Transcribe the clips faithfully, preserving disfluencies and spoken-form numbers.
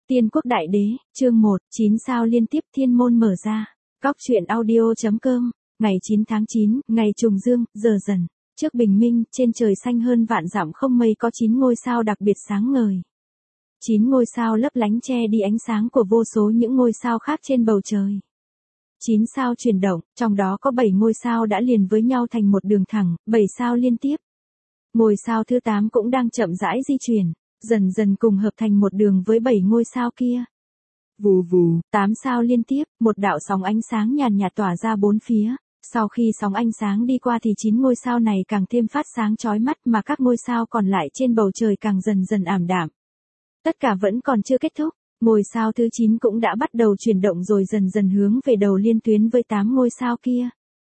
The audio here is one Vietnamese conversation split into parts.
Tiên quốc đại đế, chương một, chín sao liên tiếp thiên môn mở ra. Cóc truyện audio.com, ngày chín tháng chín, ngày trùng dương, giờ dần. Trước bình minh, trên trời xanh hơn vạn dặm không mây có chín ngôi sao đặc biệt sáng ngời. Chín ngôi sao lấp lánh che đi ánh sáng của vô số những ngôi sao khác trên bầu trời. Chín sao chuyển động, trong đó có bảy ngôi sao đã liền với nhau thành một đường thẳng, bảy sao liên tiếp. Ngôi sao thứ tám cũng đang chậm rãi di chuyển, dần dần cùng hợp thành một đường với bảy ngôi sao kia. Vù vù, tám sao liên tiếp, một đạo sóng ánh sáng nhàn nhạt tỏa ra bốn phía. Sau khi sóng ánh sáng đi qua thì chín ngôi sao này càng thêm phát sáng chói mắt mà các ngôi sao còn lại trên bầu trời càng dần dần ảm đạm. Tất cả vẫn còn chưa kết thúc, ngôi sao thứ chín cũng đã bắt đầu chuyển động rồi dần dần hướng về đầu liên tuyến với tám ngôi sao kia.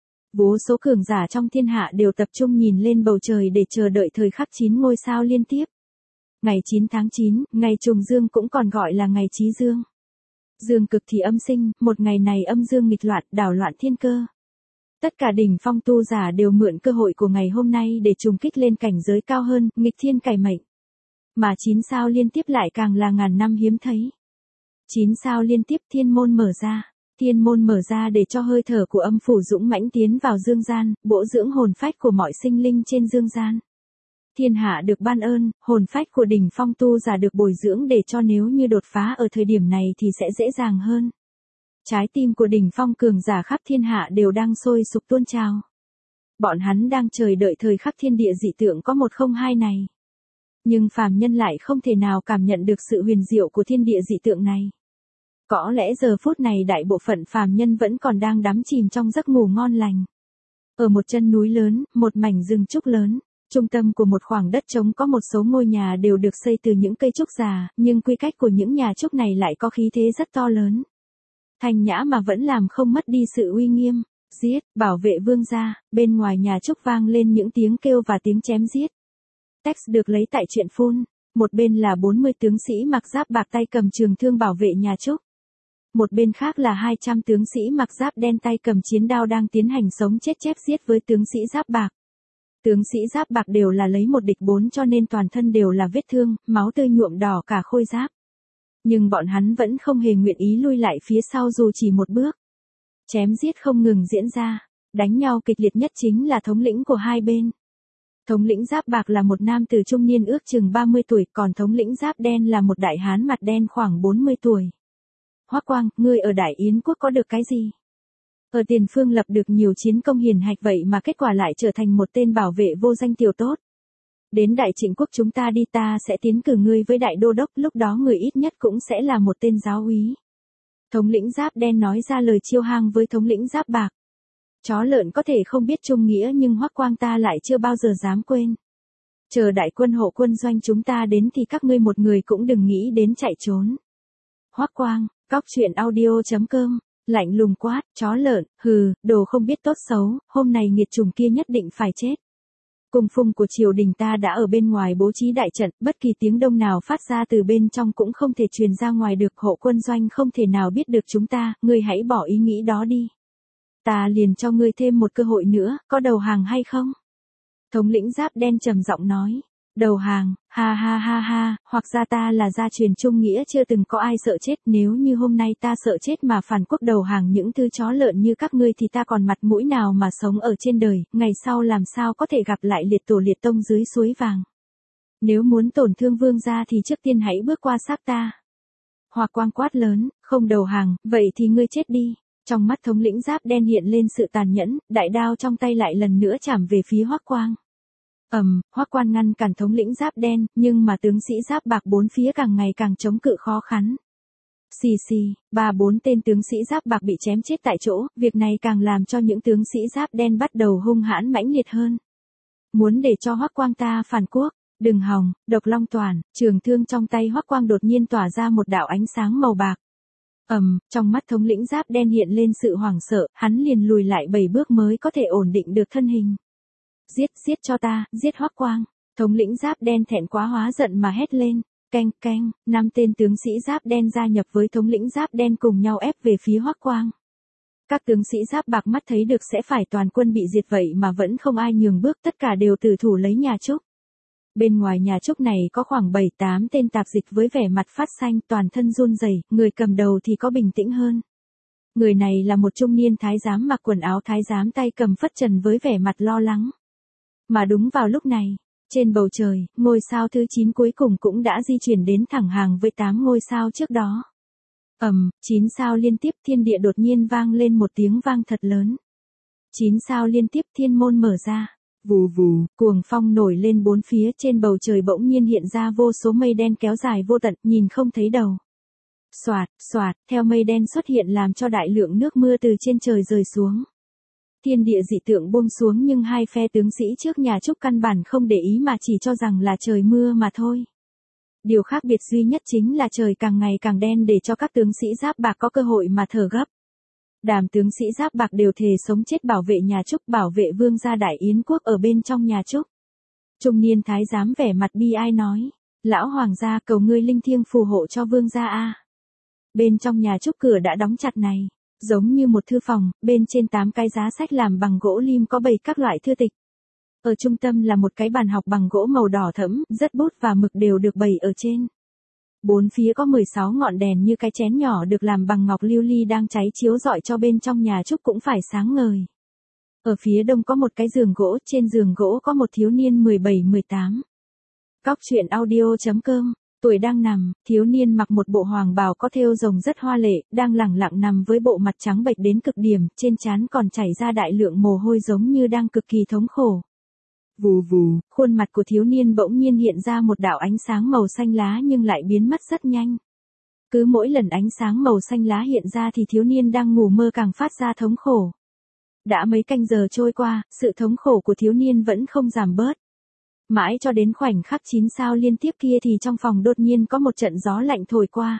Vô số cường giả trong thiên hạ đều tập trung nhìn lên bầu trời để chờ đợi thời khắc chín ngôi sao liên tiếp. Ngày chín tháng chín, ngày trùng dương cũng còn gọi là ngày chí dương. Dương cực thì âm sinh, một ngày này âm dương nghịch loạn, đảo loạn thiên cơ. Tất cả đỉnh phong tu giả đều mượn cơ hội của ngày hôm nay để trùng kích lên cảnh giới cao hơn, nghịch thiên cải mệnh. Mà chín sao liên tiếp lại càng là ngàn năm hiếm thấy. Chín sao liên tiếp thiên môn mở ra. Thiên môn mở ra để cho hơi thở của âm phủ dũng mãnh tiến vào dương gian, bổ dưỡng hồn phách của mọi sinh linh trên dương gian. Thiên hạ được ban ơn, hồn phách của đỉnh phong tu giả được bồi dưỡng để cho nếu như đột phá ở thời điểm này thì sẽ dễ dàng hơn. Trái tim của đỉnh phong cường giả khắp thiên hạ đều đang sôi sục tuôn trào. Bọn hắn đang chờ đợi thời khắc thiên địa dị tượng có một không hai này. Nhưng phàm nhân lại không thể nào cảm nhận được sự huyền diệu của thiên địa dị tượng này. Có lẽ giờ phút này đại bộ phận phàm nhân vẫn còn đang đắm chìm trong giấc ngủ ngon lành. Ở một chân núi lớn, một mảnh rừng trúc lớn, trung tâm của một khoảng đất trống có một số ngôi nhà đều được xây từ những cây trúc già, nhưng quy cách của những nhà trúc này lại có khí thế rất to lớn. Thanh nhã mà vẫn làm không mất đi sự uy nghiêm. Giết, bảo vệ vương gia, bên ngoài nhà trúc vang lên những tiếng kêu và tiếng chém giết. Text được lấy tại truyện phun. Một bên là bốn mươi tướng sĩ mặc giáp bạc tay cầm trường thương bảo vệ nhà trúc. Một bên khác là hai trăm tướng sĩ mặc giáp đen tay cầm chiến đao đang tiến hành sống chết chém giết với tướng sĩ giáp bạc. Tướng sĩ giáp bạc đều là lấy một địch bốn cho nên toàn thân đều là vết thương, máu tươi nhuộm đỏ cả khôi giáp. Nhưng bọn hắn vẫn không hề nguyện ý lui lại phía sau dù chỉ một bước. Chém giết không ngừng diễn ra, đánh nhau kịch liệt nhất chính là thống lĩnh của hai bên. Thống lĩnh giáp bạc là một nam tử trung niên ước chừng ba mươi tuổi, còn thống lĩnh giáp đen là một đại hán mặt đen khoảng bốn mươi tuổi. Hoắc Quang, ngươi ở Đại Yến quốc có được cái gì? Ở tiền phương lập được nhiều chiến công hiển hách vậy mà kết quả lại trở thành một tên bảo vệ vô danh tiểu tốt. Đến Đại Trịnh quốc chúng ta đi, ta sẽ tiến cử ngươi với đại đô đốc, lúc đó người ít nhất cũng sẽ là một tên giáo úy. Thống lĩnh giáp đen nói ra lời chiêu hang với thống lĩnh giáp bạc. Chó lợn có thể không biết trung nghĩa nhưng Hoắc Quang ta lại chưa bao giờ dám quên. Chờ đại quân hộ quân doanh chúng ta đến thì các ngươi một người cũng đừng nghĩ đến chạy trốn. Hoắc Quang, cóc truyện audio.com, lạnh lùng quát, chó lợn, hừ, đồ không biết tốt xấu, hôm nay nghiệt chủng kia nhất định phải chết. Cung phụng của triều đình ta đã ở bên ngoài bố trí đại trận, bất kỳ tiếng đông nào phát ra từ bên trong cũng không thể truyền ra ngoài được, hộ quân doanh không thể nào biết được chúng ta, ngươi hãy bỏ ý nghĩ đó đi. Ta liền cho ngươi thêm một cơ hội nữa, có đầu hàng hay không? Thống lĩnh giáp đen trầm giọng nói. Đầu hàng, ha ha ha ha, hoặc ra ta là gia truyền trung nghĩa chưa từng có ai sợ chết, nếu như hôm nay ta sợ chết mà phản quốc đầu hàng những thứ chó lợn như các ngươi thì ta còn mặt mũi nào mà sống ở trên đời, ngày sau làm sao có thể gặp lại liệt tổ liệt tông dưới suối vàng. Nếu muốn tổn thương vương gia thì trước tiên hãy bước qua xác ta. Hoắc Quang quát lớn, không đầu hàng, vậy thì ngươi chết đi. Trong mắt thống lĩnh giáp đen hiện lên sự tàn nhẫn, đại đao trong tay lại lần nữa chạm về phía Hoắc Quang. Ầm, um, Hoắc Quang ngăn cản thống lĩnh giáp đen, nhưng mà tướng sĩ giáp bạc bốn phía càng ngày càng chống cự khó khăn. Xì xì, ba bốn tên tướng sĩ giáp bạc bị chém chết tại chỗ, việc này càng làm cho những tướng sĩ giáp đen bắt đầu hung hãn mãnh liệt hơn. Muốn để cho Hoắc Quang ta phản quốc, đừng hòng, độc long toàn, trường thương trong tay Hoắc Quang đột nhiên tỏa ra một đạo ánh sáng màu bạc. Ầm, um, trong mắt thống lĩnh giáp đen hiện lên sự hoảng sợ, hắn liền lùi lại bảy bước mới có thể ổn định được thân hình. Giết, giết cho ta, giết Hoắc Quang. Thống lĩnh giáp đen thẹn quá hóa giận mà hét lên. Canh, canh, năm tên tướng sĩ giáp đen gia nhập với thống lĩnh giáp đen cùng nhau ép về phía Hoắc Quang. Các tướng sĩ giáp bạc mắt thấy được sẽ phải toàn quân bị diệt vậy mà vẫn không ai nhường bước, tất cả đều tử thủ lấy nhà trúc. Bên ngoài nhà trúc này có khoảng bảy tám tên tạp dịch với vẻ mặt phát xanh, toàn thân run rẩy, người cầm đầu thì có bình tĩnh hơn. Người này là một trung niên thái giám mặc quần áo thái giám, tay cầm phất trần với vẻ mặt lo lắng. Mà đúng vào lúc này, trên bầu trời, ngôi sao thứ chín cuối cùng cũng đã di chuyển đến thẳng hàng với tám ngôi sao trước đó. Ầm, um, chín sao liên tiếp, thiên địa đột nhiên vang lên một tiếng vang thật lớn. chín sao liên tiếp, thiên môn mở ra. Vù vù, cuồng phong nổi lên bốn phía, trên bầu trời bỗng nhiên hiện ra vô số mây đen kéo dài vô tận, nhìn không thấy đầu. Soạt, soạt, theo mây đen xuất hiện làm cho đại lượng nước mưa từ trên trời rơi xuống. Thiên địa dị tượng buông xuống, nhưng hai phe tướng sĩ trước nhà trúc căn bản không để ý mà chỉ cho rằng là trời mưa mà thôi. Điều khác biệt duy nhất chính là trời càng ngày càng đen để cho các tướng sĩ giáp bạc có cơ hội mà thở gấp. Đám tướng sĩ giáp bạc đều thề sống chết bảo vệ nhà trúc, bảo vệ vương gia Đại Yến quốc ở bên trong nhà trúc. Trung niên thái giám vẻ mặt bi ai nói, lão hoàng gia, cầu ngươi linh thiêng phù hộ cho vương gia a. Bên trong nhà trúc cửa đã đóng chặt này, giống như một thư phòng, bên trên tám cái giá sách làm bằng gỗ lim có bày các loại thư tịch. Ở trung tâm là một cái bàn học bằng gỗ màu đỏ thẫm, rất bút và mực đều được bày ở trên. Bốn phía có mười sáu ngọn đèn như cái chén nhỏ được làm bằng ngọc lưu ly đang cháy chiếu rọi cho bên trong nhà trúc cũng phải sáng ngời. Ở phía đông có một cái giường gỗ, trên giường gỗ có một thiếu niên mười bảy mười tám. Cóc truyện audio chấm com, tuổi đang nằm, thiếu niên mặc một bộ hoàng bào có thêu rồng rất hoa lệ, đang lẳng lặng nằm với bộ mặt trắng bệch đến cực điểm, trên trán còn chảy ra đại lượng mồ hôi giống như đang cực kỳ thống khổ. Vù vù, khuôn mặt của thiếu niên bỗng nhiên hiện ra một đạo ánh sáng màu xanh lá nhưng lại biến mất rất nhanh. Cứ mỗi lần ánh sáng màu xanh lá hiện ra thì thiếu niên đang ngủ mơ càng phát ra thống khổ. Đã mấy canh giờ trôi qua, sự thống khổ của thiếu niên vẫn không giảm bớt. Mãi cho đến khoảnh khắc chín sao liên tiếp kia thì trong phòng đột nhiên có một trận gió lạnh thổi qua.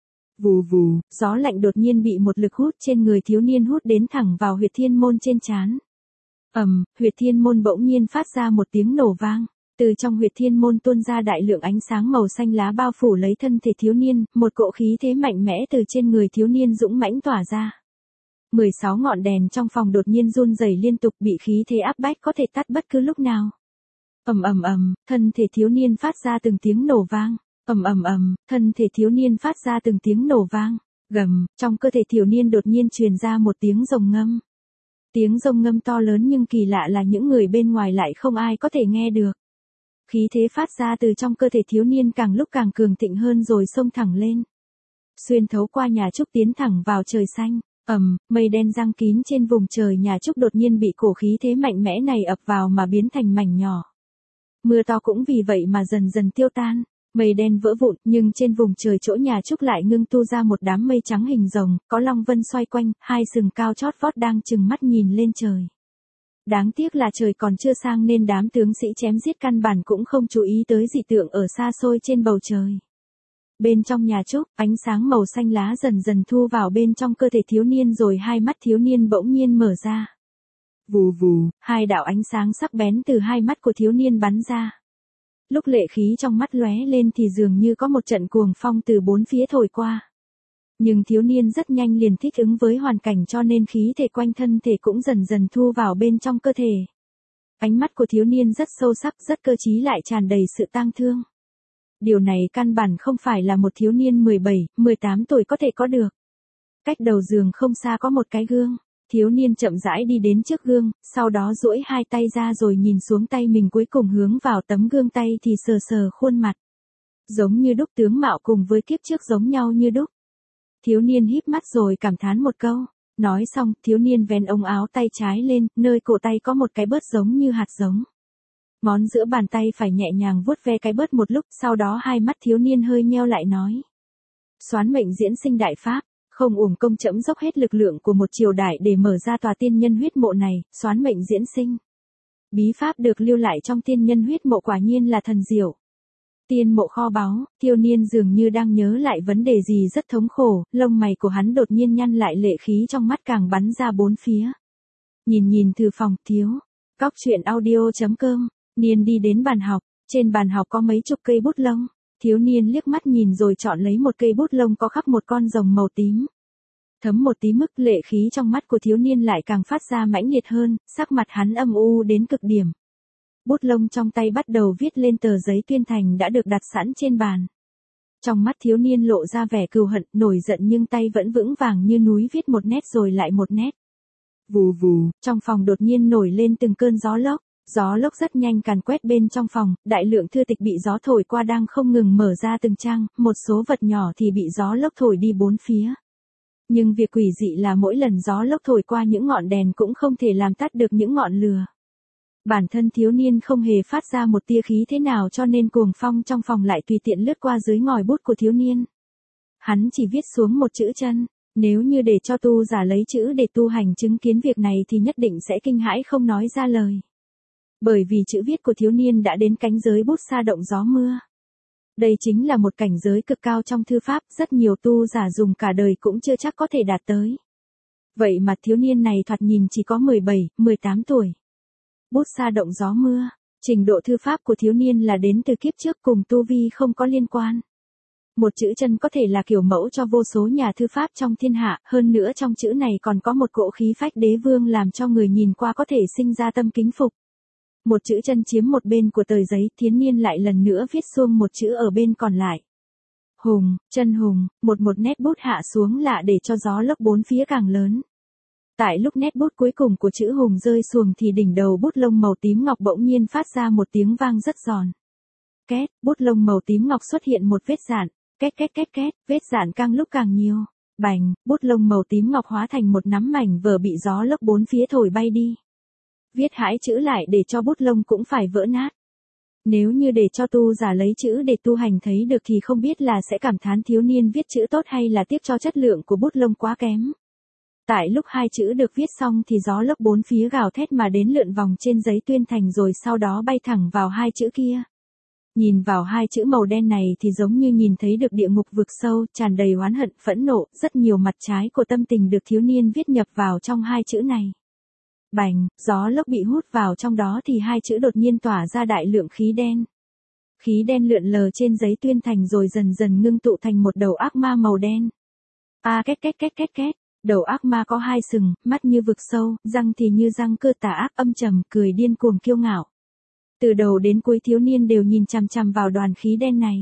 Vù vù, gió lạnh đột nhiên bị một lực hút trên người thiếu niên hút đến thẳng vào huyệt thiên môn trên trán. Ầm, um, huyệt thiên môn bỗng nhiên phát ra một tiếng nổ vang, từ trong huyệt thiên môn tuôn ra đại lượng ánh sáng màu xanh lá bao phủ lấy thân thể thiếu niên, một cỗ khí thế mạnh mẽ từ trên người thiếu niên dũng mãnh tỏa ra. mười sáu ngọn đèn trong phòng đột nhiên run rẩy liên tục, bị khí thế áp bách có thể tắt bất cứ lúc nào. Ầm ầm ầm, thân thể thiếu niên phát ra từng tiếng nổ vang. Ầm ầm ầm, thân thể thiếu niên phát ra từng tiếng nổ vang. Gầm, trong cơ thể thiếu niên đột nhiên truyền ra một tiếng rồng ngâm. Tiếng rồng ngâm to lớn nhưng kỳ lạ là những người bên ngoài lại không ai có thể nghe được. Khí thế phát ra từ trong cơ thể thiếu niên càng lúc càng cường thịnh hơn rồi xông thẳng lên. Xuyên thấu qua nhà trúc tiến thẳng vào trời xanh. Ầm, mây đen giăng kín trên vùng trời nhà trúc đột nhiên bị cổ khí thế mạnh mẽ này ập vào mà biến thành mảnh nhỏ. Mưa to cũng vì vậy mà dần dần tiêu tan. Mây đen vỡ vụn, nhưng trên vùng trời chỗ nhà trúc lại ngưng tu ra một đám mây trắng hình rồng, có long vân xoay quanh, hai sừng cao chót vót đang trừng mắt nhìn lên trời. Đáng tiếc là trời còn chưa sang nên đám tướng sĩ chém giết căn bản cũng không chú ý tới dị tượng ở xa xôi trên bầu trời. Bên trong nhà trúc, ánh sáng màu xanh lá dần dần thu vào bên trong cơ thể thiếu niên rồi hai mắt thiếu niên bỗng nhiên mở ra. Vù vù, hai đạo ánh sáng sắc bén từ hai mắt của thiếu niên bắn ra. Lúc lệ khí trong mắt lóe lên thì dường như có một trận cuồng phong từ bốn phía thổi qua. Nhưng thiếu niên rất nhanh liền thích ứng với hoàn cảnh cho nên khí thể quanh thân thể cũng dần dần thu vào bên trong cơ thể. Ánh mắt của thiếu niên rất sâu sắc, rất cơ trí lại tràn đầy sự tang thương. Điều này căn bản không phải là một thiếu niên mười bảy, mười tám tuổi có thể có được. Cách đầu giường không xa có một cái gương. Thiếu niên chậm rãi đi đến trước gương, sau đó duỗi hai tay ra rồi nhìn xuống tay mình, cuối cùng hướng vào tấm gương tay thì sờ sờ khuôn mặt. Giống như đúc, tướng mạo cùng với kiếp trước giống nhau như đúc. Thiếu niên híp mắt rồi cảm thán một câu. Nói xong, thiếu niên vén ống áo tay trái lên, nơi cổ tay có một cái bớt giống như hạt giống. Ngón giữa bàn tay phải nhẹ nhàng vuốt ve cái bớt một lúc, sau đó hai mắt thiếu niên hơi nheo lại nói. Soán mệnh diễn sinh đại pháp. Không uổng công trẫm dốc hết lực lượng của một triều đại để mở ra tòa tiên nhân huyết mộ này, soán mệnh diễn sinh. Bí pháp được lưu lại trong tiên nhân huyết mộ quả nhiên là thần diệu. Tiên mộ kho báu, thiếu niên dường như đang nhớ lại vấn đề gì rất thống khổ, lông mày của hắn đột nhiên nhăn lại, lệ khí trong mắt càng bắn ra bốn phía. Nhìn nhìn thư phòng, thiếu. Cóc truyện audio chấm com, niên đi đến bàn học, trên bàn học có mấy chục cây bút lông. Thiếu niên liếc mắt nhìn rồi chọn lấy một cây bút lông có khắc một con rồng màu tím. Thấm một tí mức, lệ khí trong mắt của thiếu niên lại càng phát ra mãnh liệt hơn, sắc mặt hắn âm u đến cực điểm. Bút lông trong tay bắt đầu viết lên tờ giấy tuyên thành đã được đặt sẵn trên bàn. Trong mắt thiếu niên lộ ra vẻ cừu hận, nổi giận nhưng tay vẫn vững vàng như núi viết một nét rồi lại một nét. Vù vù, trong phòng đột nhiên nổi lên từng cơn gió lốc. Gió lốc rất nhanh càn quét bên trong phòng, đại lượng thư tịch bị gió thổi qua đang không ngừng mở ra từng trang, một số vật nhỏ thì bị gió lốc thổi đi bốn phía. Nhưng việc quỷ dị là mỗi lần gió lốc thổi qua những ngọn đèn cũng không thể làm tắt được những ngọn lửa. Bản thân thiếu niên không hề phát ra một tia khí thế nào cho nên cuồng phong trong phòng lại tùy tiện lướt qua dưới ngòi bút của thiếu niên. Hắn chỉ viết xuống một chữ chân, nếu như để cho tu giả lấy chữ để tu hành chứng kiến việc này thì nhất định sẽ kinh hãi không nói ra lời. Bởi vì chữ viết của thiếu niên đã đến cánh giới bút sa động gió mưa. Đây chính là một cảnh giới cực cao trong thư pháp, rất nhiều tu giả dùng cả đời cũng chưa chắc có thể đạt tới. Vậy mà thiếu niên này thoạt nhìn chỉ có mười bảy, mười tám tuổi. Bút sa động gió mưa, trình độ thư pháp của thiếu niên là đến từ kiếp trước cùng tu vi không có liên quan. Một chữ chân có thể là kiểu mẫu cho vô số nhà thư pháp trong thiên hạ, hơn nữa trong chữ này còn có một cỗ khí phách đế vương làm cho người nhìn qua có thể sinh ra tâm kính phục. Một chữ chân chiếm một bên của tờ giấy, thiếu niên lại lần nữa viết xuông một chữ ở bên còn lại. Hùng, chân hùng, một một nét bút hạ xuống lạ để cho gió lốc bốn phía càng lớn. Tại lúc nét bút cuối cùng của chữ hùng rơi xuống thì đỉnh đầu bút lông màu tím ngọc bỗng nhiên phát ra một tiếng vang rất giòn. Két, bút lông màu tím ngọc xuất hiện một vết dạn, két két két két, vết dạn càng lúc càng nhiều. Bành, bút lông màu tím ngọc hóa thành một nắm mảnh vỡ bị gió lốc bốn phía thổi bay đi. Viết hãi chữ lại để cho bút lông cũng phải vỡ nát. Nếu như để cho tu giả lấy chữ để tu hành thấy được thì không biết là sẽ cảm thán thiếu niên viết chữ tốt hay là tiếc cho chất lượng của bút lông quá kém. Tại lúc hai chữ được viết xong thì gió lốc bốn phía gào thét mà đến lượn vòng trên giấy tuyên thành rồi sau đó bay thẳng vào hai chữ kia. Nhìn vào hai chữ màu đen này thì giống như nhìn thấy được địa ngục vực sâu, tràn đầy oán hận, phẫn nộ, rất nhiều mặt trái của tâm tình được thiếu niên viết nhập vào trong hai chữ này. Bành, gió lốc bị hút vào trong đó thì hai chữ đột nhiên tỏa ra đại lượng khí đen. Khí đen lượn lờ trên giấy tuyên thành rồi dần dần ngưng tụ thành một đầu ác ma màu đen. A à, két két két két két, đầu ác ma có hai sừng, mắt như vực sâu, răng thì như răng cưa tà ác âm trầm, cười điên cuồng kiêu ngạo. Từ đầu đến cuối thiếu niên đều nhìn chằm chằm vào đoàn khí đen này.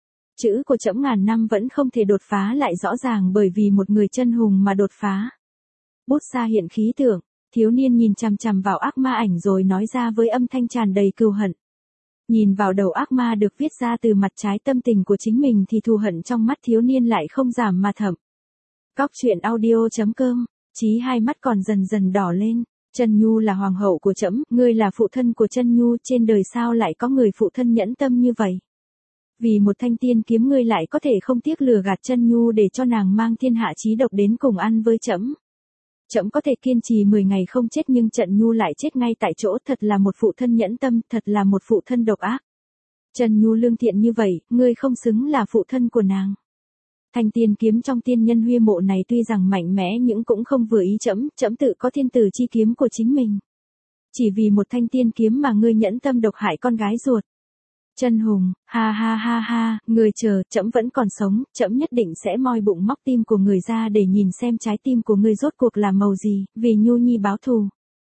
Chữ của trẫm ngàn năm vẫn không thể đột phá lại rõ ràng bởi vì một người chân hùng mà đột phá. Bút sa hiện khí tượng. Thiếu niên nhìn chằm chằm vào ác ma ảnh rồi nói ra với âm thanh tràn đầy cừu hận. Nhìn vào đầu ác ma được viết ra từ mặt trái tâm tình của chính mình thì thù hận trong mắt thiếu niên lại không giảm mà thậm. Cóc truyện audio chấm com, Chí hai mắt còn dần dần đỏ lên. Chân Nhu là hoàng hậu của trẫm, ngươi là phụ thân của Chân Nhu, trên đời sao lại có người phụ thân nhẫn tâm như vậy? Vì một thanh tiên kiếm ngươi lại có thể không tiếc lừa gạt Chân Nhu để cho nàng mang thiên hạ chí độc đến cùng ăn với trẫm. Trẫm có thể kiên trì mười ngày không chết nhưng Trận Nhu lại chết ngay tại chỗ, thật là một phụ thân nhẫn tâm, thật là một phụ thân độc ác. Trần Nhu lương thiện như vậy, ngươi không xứng là phụ thân của nàng. Thanh tiên kiếm trong tiên nhân huy mộ này tuy rằng mạnh mẽ nhưng cũng không vừa ý trẫm, trẫm tự có thiên tử chi kiếm của chính mình. Chỉ vì một thanh tiên kiếm mà ngươi nhẫn tâm độc hại con gái ruột. Chân Hùng, ha ha ha ha, người chờ, trẫm vẫn còn sống, trẫm nhất định sẽ moi bụng móc tim của người ra để nhìn xem trái tim của ngươi rốt cuộc là màu gì, vì Nhu Nhi báo thù.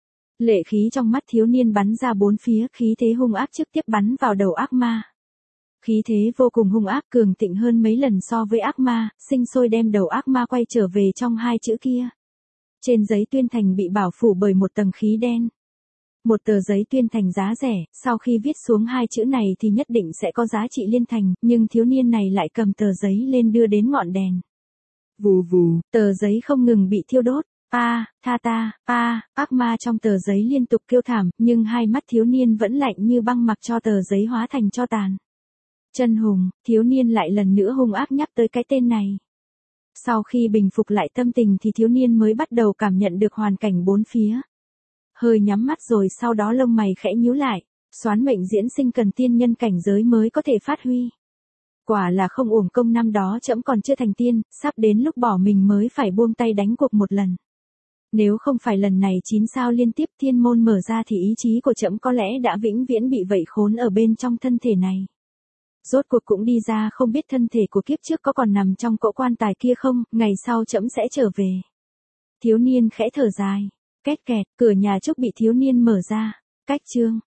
Lệ khí trong mắt thiếu niên bắn ra bốn phía, khí thế hung ác trực tiếp bắn vào đầu ác ma. Khí thế vô cùng hung ác cường thịnh hơn mấy lần so với ác ma, sinh sôi đem đầu ác ma quay trở về trong hai chữ kia. Trên giấy tuyên thành bị bảo phủ bởi một tầng khí đen. Một tờ giấy tuyên thành giá rẻ, sau khi viết xuống hai chữ này thì nhất định sẽ có giá trị liên thành, nhưng thiếu niên này lại cầm tờ giấy lên đưa đến ngọn đèn. Vù vù, tờ giấy không ngừng bị thiêu đốt. A, tha ta, a, ác ma trong tờ giấy liên tục kêu thảm, nhưng hai mắt thiếu niên vẫn lạnh như băng mặc cho tờ giấy hóa thành tro tàn. Chân Hùng, thiếu niên lại lần nữa hung ác nhắc tới cái tên này. Sau khi bình phục lại tâm tình thì thiếu niên mới bắt đầu cảm nhận được hoàn cảnh bốn phía. Hơi nhắm mắt rồi sau đó lông mày khẽ nhíu lại, xoán mệnh diễn sinh cần tiên nhân cảnh giới mới có thể phát huy. Quả là không uổng công năm đó trẫm còn chưa thành tiên, sắp đến lúc bỏ mình mới phải buông tay đánh cuộc một lần. Nếu không phải lần này chín sao liên tiếp thiên môn mở ra thì ý chí của trẫm có lẽ đã vĩnh viễn bị vây khốn ở bên trong thân thể này. Rốt cuộc cũng đi ra không biết thân thể của kiếp trước có còn nằm trong cỗ quan tài kia không, ngày sau trẫm sẽ trở về. Thiếu niên khẽ thở dài. Két kẹt, cửa nhà trúc bị thiếu niên mở ra. Cách chương.